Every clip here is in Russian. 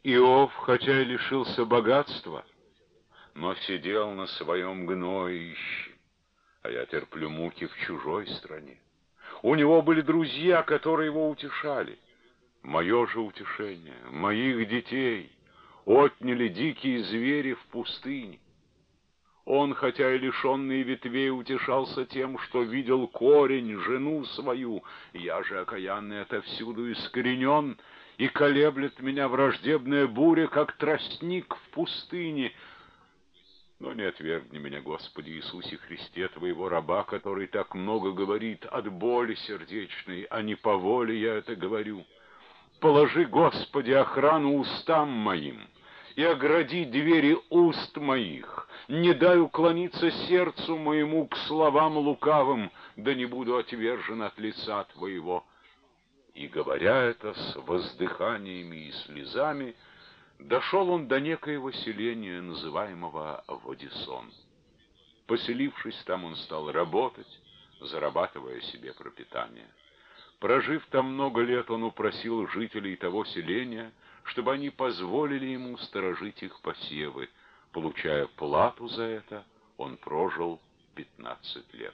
Иов, хотя и лишился богатства, но сидел на своем гноище, а я терплю муки в чужой стране. У него были друзья, которые его утешали. Мое же утешение, моих детей отняли дикие звери в пустыне. Он, хотя и лишенный ветвей, утешался тем, что видел корень, жену свою. Я же, окаянный, отовсюду искоренен, и колеблет меня враждебная буря, как тростник в пустыне. Но не отвергни меня, Господи Иисусе Христе, Твоего раба, который так много говорит от боли сердечной, а не по воле я это говорю. Положи, Господи, охрану устам моим и огради двери уст моих. Не дай уклониться сердцу моему к словам лукавым, да не буду отвержен от лица Твоего. И, говоря это с воздыханиями и слезами, дошел он до некоего селения, называемого Водисон. Поселившись там, он стал работать, зарабатывая себе пропитание. Прожив там много лет, он упросил жителей того селения, чтобы они позволили ему сторожить их посевы. Получая плату за это, он прожил 15 лет.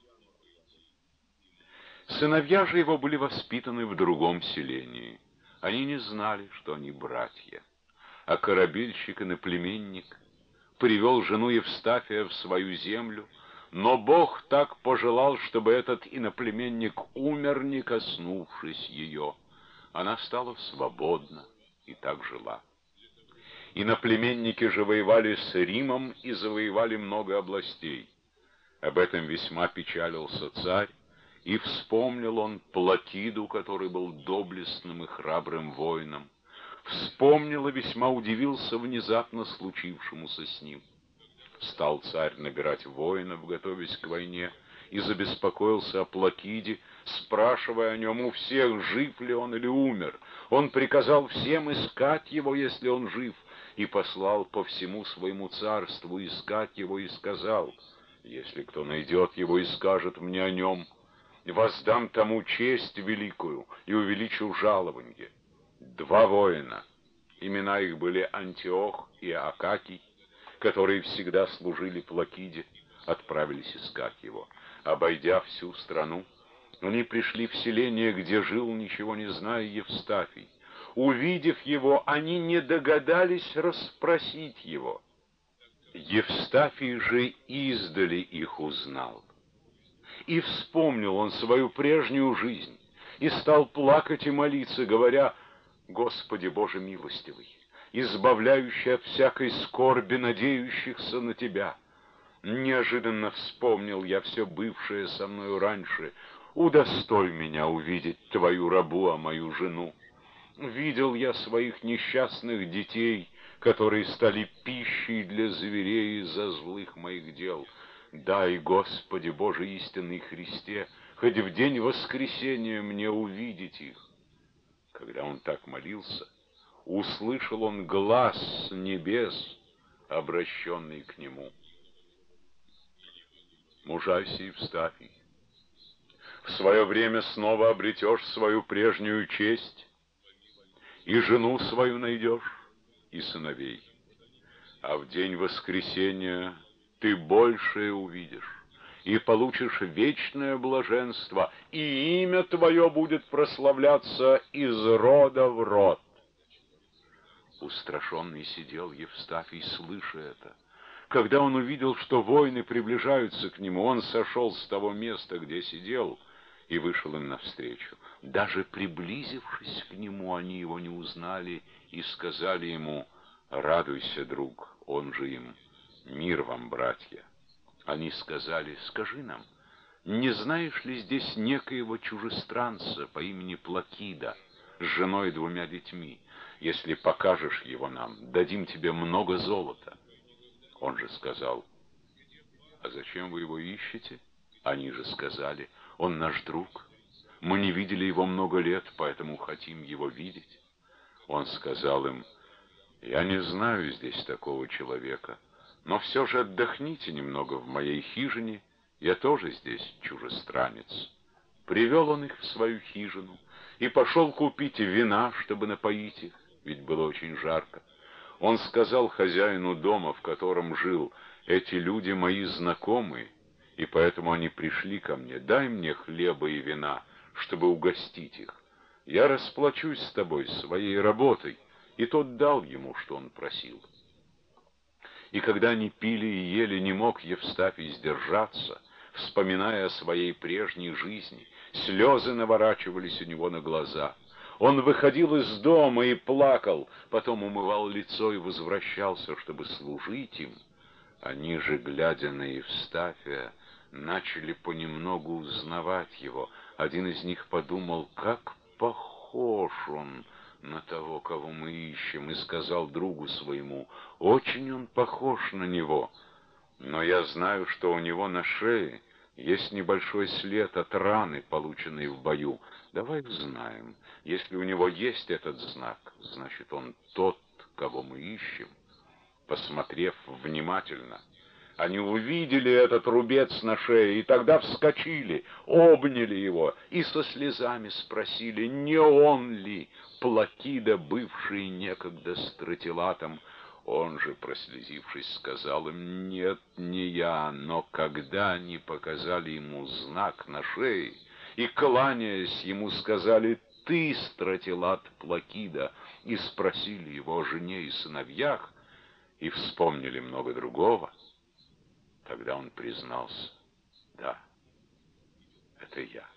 Сыновья же его были воспитаны в другом селении. Они не знали, что они братья. А корабельщик и наплеменник привел жену Евстафия в свою землю, но Бог так пожелал, чтобы этот иноплеменник умер, не коснувшись ее. Она стала свободна и так жила. Иноплеменники же воевали с Римом и завоевали много областей. Об этом весьма печалился царь, и вспомнил он Платиду, который был доблестным и храбрым воином. Вспомнил и весьма удивился внезапно случившемуся с ним. Стал царь набирать воинов, готовясь к войне, и забеспокоился о Платиде, спрашивая о нем у всех, жив ли он или умер. Он приказал всем искать его, если он жив, и послал по всему своему царству искать его, и сказал: если кто найдет его и скажет мне о нем, воздам тому честь великую и увеличу жалованье. 2 воина, имена их были Антиох и Акакий, которые всегда служили Платиде, отправились искать его. Обойдя всю страну, они пришли в селение, где жил, ничего не зная, Евстафий. Увидев его, они не догадались расспросить его. Евстафий же издали их узнал. И вспомнил он свою прежнюю жизнь, и стал плакать и молиться, говоря: «Господи Боже милостивый, избавляющий от всякой скорби надеющихся на Тебя, неожиданно вспомнил я все бывшее со мною раньше. Удостой меня увидеть Твою рабу, а мою жену. Видел я своих несчастных детей, которые стали пищей для зверей из-за злых моих дел. Дай, Господи Боже истинный Христе, хоть в день воскресения мне увидеть их». Когда он так молился, услышал он глас с небес, обращенный к нему: «Мужайся, Евстафий, в свое время снова обретешь свою прежнюю честь, и жену свою найдешь, и сыновей. А в день воскресения ты большее увидишь, и получишь вечное блаженство, и имя твое будет прославляться из рода в род». Устрашенный сидел Евстафий, слыша это. Когда он увидел, что воины приближаются к нему, он сошел с того места, где сидел, и вышел им навстречу. Даже приблизившись к нему, они его не узнали и сказали ему: «Радуйся, друг», он же им: «Мир вам, братья». Они сказали: «Скажи нам, не знаешь ли здесь некоего чужестранца по имени Платида с женой и 2 детьми? Если покажешь его нам, дадим тебе много золота». Он же сказал: «А зачем вы его ищете?» Они же сказали: «Он наш друг. Мы не видели его много лет, поэтому хотим его видеть». Он сказал им: «Я не знаю здесь такого человека, но все же отдохните немного в моей хижине, я тоже здесь чужестранец». Привел он их в свою хижину и пошел купить вина, чтобы напоить их. ведь было очень жарко. Он сказал хозяину дома, в котором жил: «Эти люди мои знакомые, и поэтому они пришли ко мне. Дай мне хлеба и вина, чтобы угостить их. Я расплачусь с тобой своей работой». И тот дал ему, что он просил. И когда они пили и ели, не мог Евстафий сдержаться, вспоминая о своей прежней жизни. Слезы наворачивались у него на глаза. Он выходил из дома и плакал, потом умывал лицо и возвращался, чтобы служить им. Они же, глядя на Евстафия, начали понемногу узнавать его. Один из них подумал: как похож он на того, кого мы ищем, и сказал другу своему: очень он похож на него. Но я знаю, что у него на шее есть небольшой след от раны, полученной в бою. Давай узнаем. Если у него есть этот знак, значит, он тот, кого мы ищем. Посмотрев внимательно, они увидели этот рубец на шее, и тогда вскочили, обняли его и со слезами спросили, не он ли Плакида, бывший некогда стратилатом. Он же, прослезившись, сказал им: нет, не я. Но когда они показали ему знак на шее и, кланяясь ему, сказали: ты стратилат Плакида, и спросили его о жене и сыновьях, и вспомнили много другого, тогда он признался: да, это я.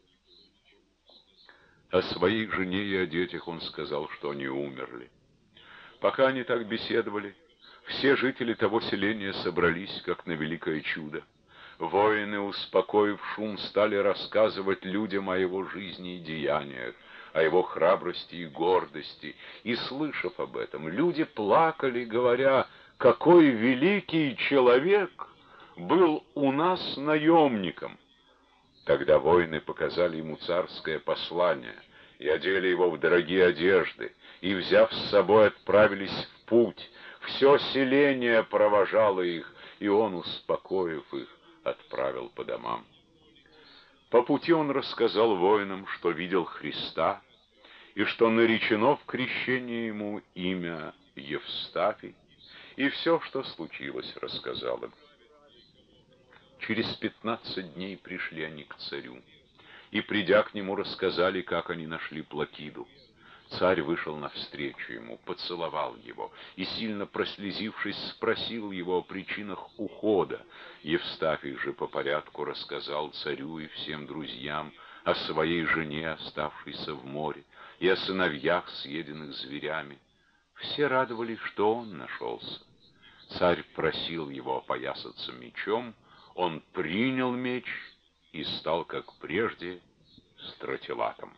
О своей жене и о детях он сказал, что они умерли. Пока они так беседовали, все жители того селения собрались, как на великое чудо. Воины, успокоив шум, стали рассказывать людям о его жизни и деяниях, о его храбрости и гордости. И, слышав об этом, люди плакали, говоря: какой великий человек был у нас наемником. Тогда воины показали ему царское послание и одели его в дорогие одежды, и, взяв с собой, отправились в путь. Все селение провожало их, и он, успокоив их, отправил по домам. По пути он рассказал воинам, что видел Христа, и что наречено в крещении ему имя Евстафий, и все, что случилось, рассказал им. Через 15 дней пришли они к царю, и, придя к нему, рассказали, как они нашли Плакиду. Царь вышел навстречу ему, поцеловал его и, сильно прослезившись, спросил его о причинах ухода. Евстафий же по порядку рассказал царю и всем друзьям о своей жене, оставшейся в море, и о сыновьях, съеденных зверями. Все радовались, что он нашелся. Царь просил его опоясаться мечом, он принял меч и стал, как прежде, стратилатом.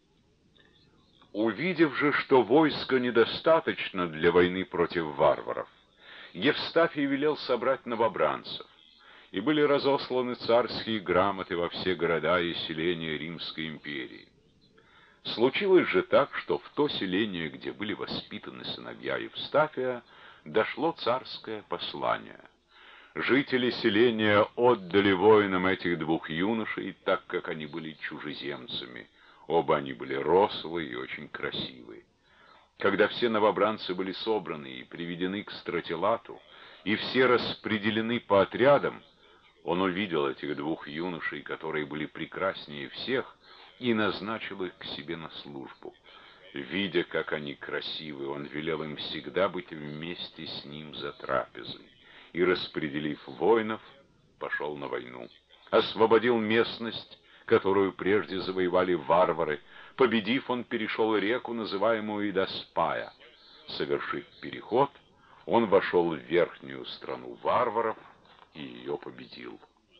Увидев же, что войска недостаточно для войны против варваров, Евстафий велел собрать новобранцев, и были разосланы царские грамоты во все города и селения Римской империи. Случилось же так, что в то селение, где были воспитаны сыновья Евстафия, дошло царское послание. Жители селения отдали воинам этих двух юношей, так как они были чужеземцами. Оба они были рослые и очень красивые. Когда все новобранцы были собраны и приведены к стратилату, и все распределены по отрядам, он увидел этих двух юношей, которые были прекраснее всех, и назначил их к себе на службу. Видя, как они красивы, он велел им всегда быть вместе с ним за трапезой, и, распределив воинов, пошел на войну. Освободил местность, которую прежде завоевали варвары. Победив, он перешел реку, называемую Идоспая. Совершив переход, он вошел в верхнюю страну варваров и ее победил.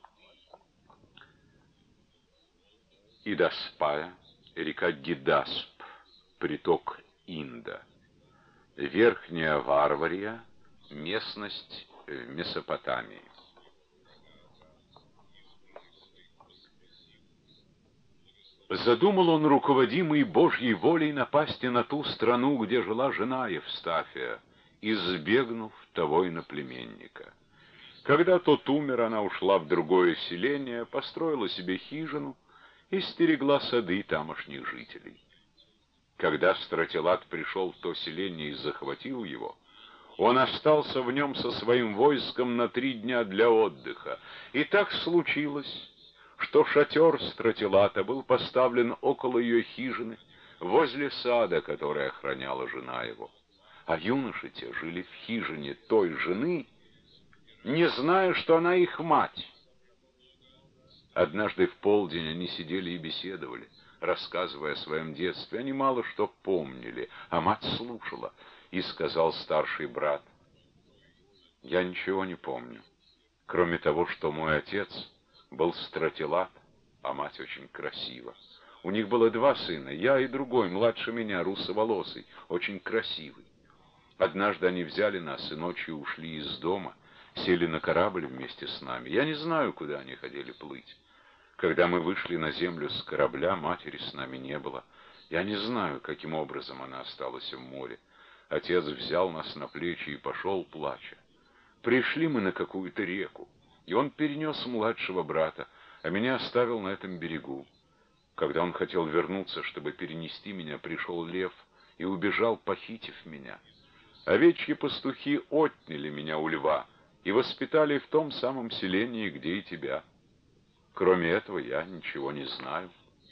Идоспая, река Гидасп, приток Инда. Верхняя Варвария, местность в Месопотамии. Задумал он, руководимый Божьей волей, напасть на ту страну, где жила жена Евстафия, избегнув того иноплеменника. Когда тот умер, она ушла в другое селение, построила себе хижину и стерегла сады тамошних жителей. Когда Стратилат пришел в то селение и захватил его, он остался в нем со своим войском на 3 дня для отдыха. И так случилось, что шатер Стратилата был поставлен около ее хижины, возле сада, который охраняла жена его. А юноши те жили в хижине той жены, не зная, что она их мать. Однажды в полдень они сидели и беседовали, рассказывая о своем детстве. Они мало что помнили, а мать слушала. И сказал старший брат: «Я ничего не помню, кроме того, что мой отец был Стратилат, а мать очень красива. У них было 2 сына, я и другой, младше меня, русоволосый, очень красивый. Однажды они взяли нас и ночью ушли из дома, сели на корабль вместе с нами. Я не знаю, куда они хотели плыть. Когда мы вышли на землю с корабля, матери с нами не было. Я не знаю, каким образом она осталась в море. Отец взял нас на плечи и пошел, плача. Пришли мы на какую-то реку, и он перенес младшего брата, а меня оставил на этом берегу. Когда он хотел вернуться, чтобы перенести меня, пришел лев и убежал, похитив меня. Овечьи пастухи отняли меня у льва и воспитали в том самом селении, где и тебя. Кроме этого, я ничего не знаю».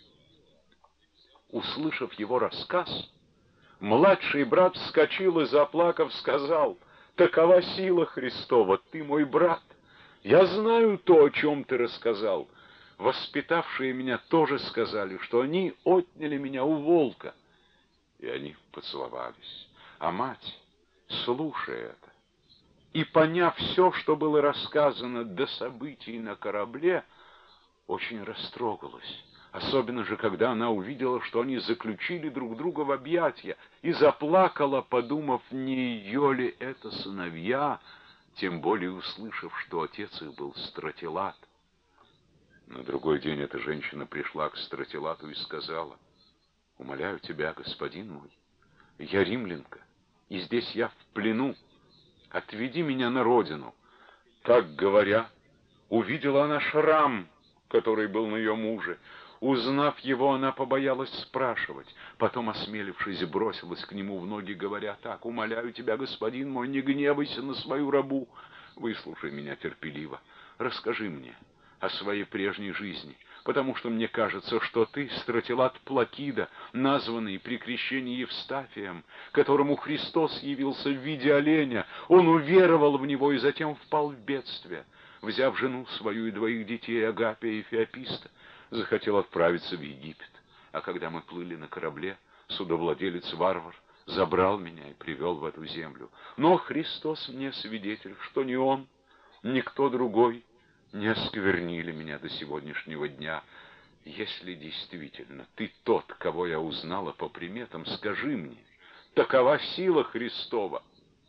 Услышав его рассказ, младший брат вскочил и, заплакав, сказал: «Такова сила Христова, ты мой брат. Я знаю то, о чем ты рассказал. Воспитавшие меня тоже сказали, что они отняли меня у волка». И они поцеловались. А мать, слушая это и поняв все, что было рассказано до событий на корабле, очень растрогалась. Особенно же, когда она увидела, что они заключили друг друга в объятия, и заплакала, подумав, не ее ли это сыновья, тем более услышав, что отец их был Стратилат. На другой день эта женщина пришла к Стратилату и сказала: «Умоляю тебя, господин мой, я римлянка, и здесь я в плену. Отведи меня на родину». Так говоря, увидела она шрам, который был на ее муже. Узнав его, она побоялась спрашивать. Потом, осмелившись, бросилась к нему в ноги, говоря так: «Умоляю тебя, господин мой, не гневайся на свою рабу. Выслушай меня терпеливо. Расскажи мне о своей прежней жизни, потому что мне кажется, что ты Стратилат Плакида, названный при крещении Евстафием, которому Христос явился в виде оленя. Он уверовал в него и затем впал в бедствие. Взяв жену свою и 2 детей, Агапия и Феописта, захотел отправиться в Египет. А когда мы плыли на корабле, судовладелец-варвар забрал меня и привел в эту землю. Но Христос мне свидетель, что ни он, ни кто другой не осквернили меня до сегодняшнего дня. Если действительно ты тот, кого я узнала по приметам, скажи мне, такова сила Христова».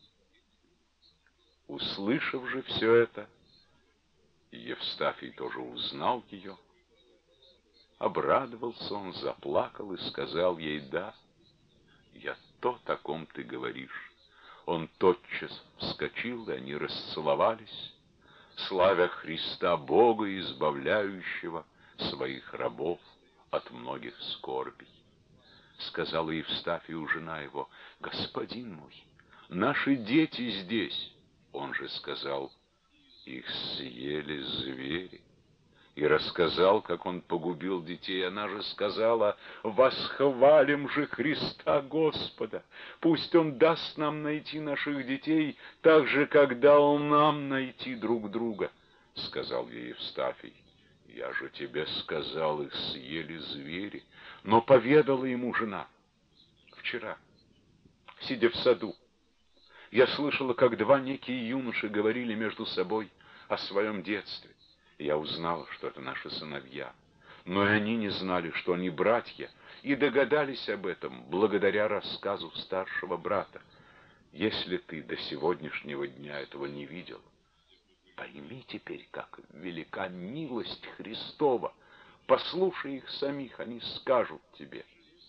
Услышав же все это, Евстафий тоже узнал ее. Обрадовался он, заплакал и сказал ей: «Да, я тот, о ком ты говоришь». Он тотчас вскочил, и они расцеловались, славя Христа, Бога, избавляющего своих рабов от многих скорбей. Сказала Евстафию жена его: «Господин мой, наши дети здесь». Он же сказал: «Их съели звери». И рассказал, как он погубил детей. Она же сказала: «Восхвалим же Христа Господа! Пусть Он даст нам найти наших детей, так же, как дал нам найти друг друга». Сказал ей Евстафий: «Я же тебе сказал, их съели звери». Но поведала ему жена: «Вчера, сидя в саду, я слышала, как 2 некие юноши говорили между собой о своем детстве. Я узнала, что это наши сыновья, но и они не знали, что они братья, и догадались об этом благодаря рассказу старшего брата. Если ты до сегодняшнего дня этого не видел, пойми теперь, как велика милость Христова. Послушай их самих, они скажут тебе».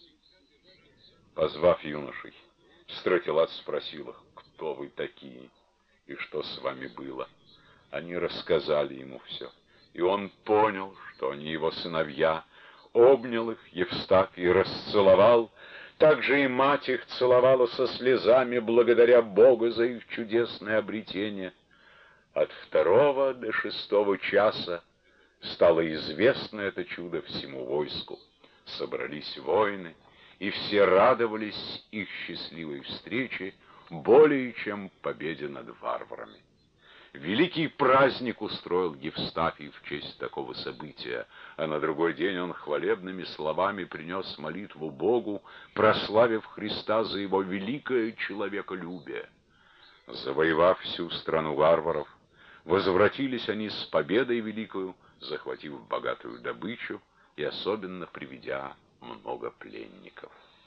Позвав юношей, Стратилат спросил их: «Кто вы такие и что с вами было?» Они рассказали ему все, и он понял, что они его сыновья, обнял их Евстафий, расцеловал. Также и мать их целовала со слезами, благодаря Богу за их чудесное обретение. От 2 до 6 часа стало известно это чудо всему войску. Собрались воины, и все радовались их счастливой встрече более, чем победе над варварами. Великий праздник устроил Евстафий в честь такого события, а на другой день он хвалебными словами принес молитву Богу, прославив Христа за его великое человеколюбие. Завоевав всю страну варваров, возвратились они с победой великою, захватив богатую добычу и особенно приведя много пленников.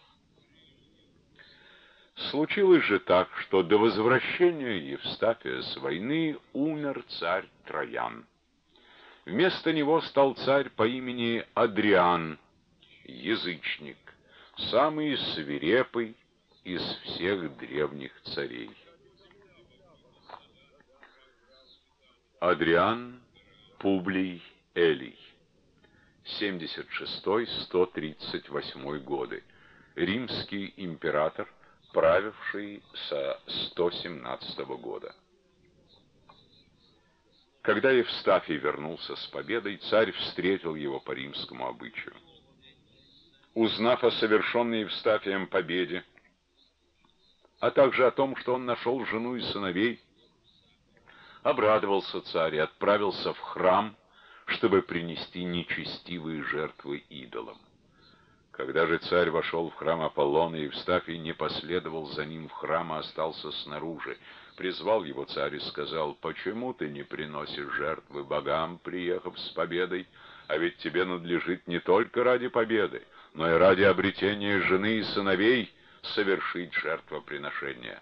Случилось же так, что до возвращения Евстафия с войны умер царь Троян. Вместо него стал царь по имени Адриан, язычник, самый свирепый из всех древних царей. Адриан Публий Элий, 76-138 годы, римский император, правивший со 117 года. Когда Евстафий вернулся с победой, царь встретил его по римскому обычаю. Узнав о совершенной Евстафием победе, а также о том, что он нашел жену и сыновей, обрадовался царь и отправился в храм, чтобы принести нечестивые жертвы идолам. Когда же царь вошел в храм Аполлона, Евстафий не последовал за ним в храм, а остался снаружи. Призвал его царь и сказал: «Почему ты не приносишь жертвы богам, приехав с победой? А ведь тебе надлежит не только ради победы, но и ради обретения жены и сыновей совершить жертвоприношение».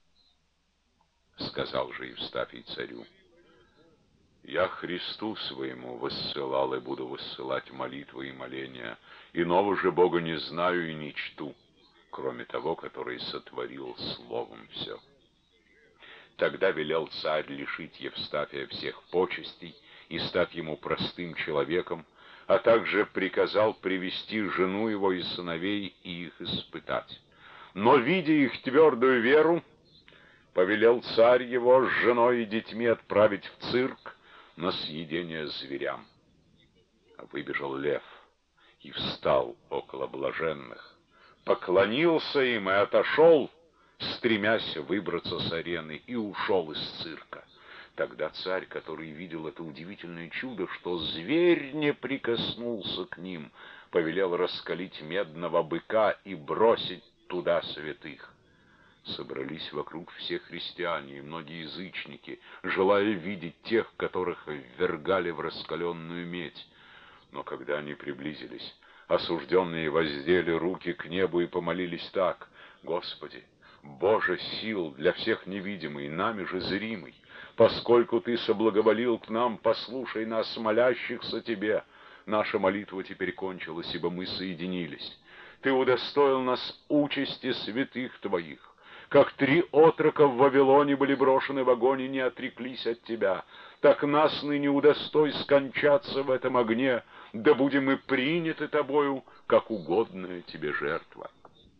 Сказал же Евстафий царю: «Я Христу своему воссылал и буду воссылать молитвы и моления, иного же Бога не знаю и не чту, кроме того, который сотворил словом все». Тогда велел царь лишить Евстафия всех почестей и стать ему простым человеком, а также приказал привести жену его и сыновей и их испытать. Но, видя их твердую веру, повелел царь его с женой и детьми отправить в цирк на съедение зверям. Выбежал лев и встал около блаженных, поклонился им и отошел, стремясь выбраться с арены, и ушел из цирка. Тогда царь, который видел это удивительное чудо, что зверь не прикоснулся к ним, повелел раскалить медного быка и бросить туда святых. Собрались вокруг все христиане и многие язычники, желая видеть тех, которых ввергали в раскаленную медь. Но когда они приблизились, осужденные воздели руки к небу и помолились так: «Господи, Боже сил, для всех невидимый, нами же зримый, поскольку Ты соблаговолил к нам, послушай нас, молящихся Тебе. Наша молитва теперь кончилась, ибо мы соединились. Ты удостоил нас участи святых Твоих. Как 3 отрока в Вавилоне были брошены в огонь и не отреклись от Тебя, так нас ныне удостой скончаться в этом огне, да будем мы приняты Тобою, как угодная Тебе жертва».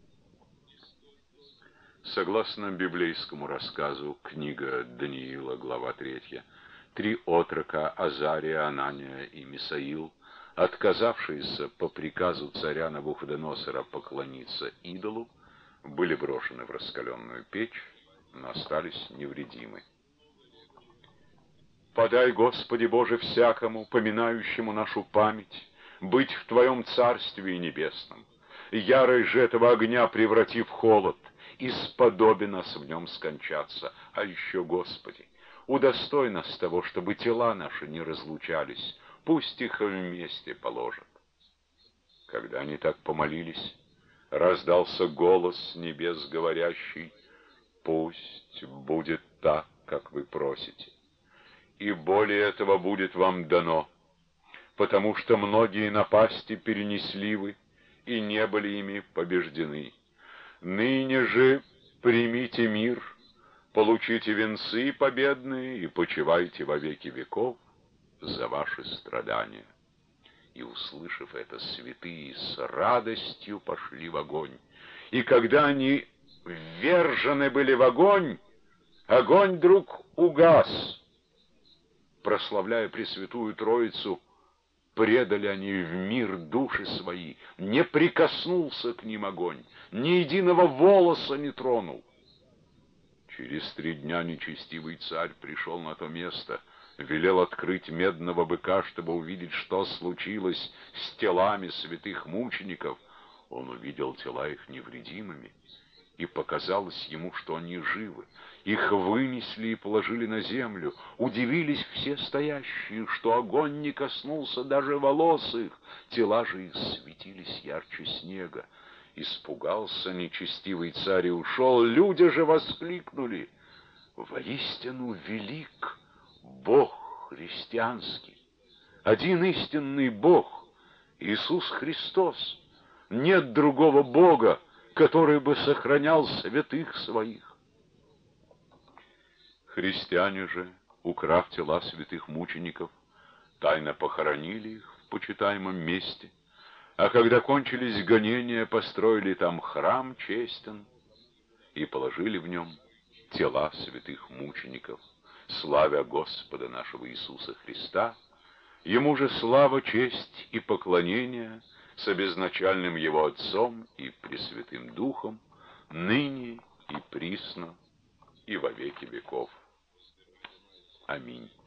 Согласно библейскому рассказу, книга Даниила, глава 3, 3 отрока, Азария, Анания и Мисаил, отказавшиеся по приказу царя Навуходоносора поклониться идолу, были брошены в раскаленную печь, но остались невредимы. «Подай, Господи Боже, всякому, поминающему нашу память, быть в Твоем Царстве Небесном, ярой же этого огня преврати в холод, и сподоби нас в нем скончаться. А еще, Господи, удостой нас того, чтобы тела наши не разлучались, пусть их вместе положат». Когда они так помолились, раздался голос с небес, говорящий: «Пусть будет так, как вы просите, и более этого будет вам дано, потому что многие напасти перенесли вы и не были ими побеждены. Ныне же примите мир, получите венцы победные и почивайте во веки веков за ваши страдания». И, услышав это, святые с радостью пошли в огонь, И когда они ввержены были в огонь, огонь вдруг угас. Прославляя Пресвятую Троицу, предали они в мир души свои. Не прикоснулся к ним огонь, ни единого волоса не тронул. Через 3 дня нечестивый царь пришел на то место, велел открыть медного быка, чтобы увидеть, что случилось с телами святых мучеников. Он увидел тела их невредимыми, и показалось ему, что они живы. Их вынесли и положили на землю. Удивились все стоящие, что огонь не коснулся даже волос их. Тела же их светились ярче снега. Испугался нечестивый царь и ушел. Люди же воскликнули: «Воистину велик Бог христианский! Один истинный Бог, Иисус Христос! Нет другого Бога, который бы сохранял святых своих». Христиане же, украв тела святых мучеников, тайно похоронили их в почитаемом месте, а когда кончились гонения, построили там храм честен и положили в нем тела святых мучеников, славя Господа нашего Иисуса Христа. Ему же слава, честь и поклонение с обезначальным Его Отцом и Пресвятым Духом, ныне и присно и во веки веков. Аминь.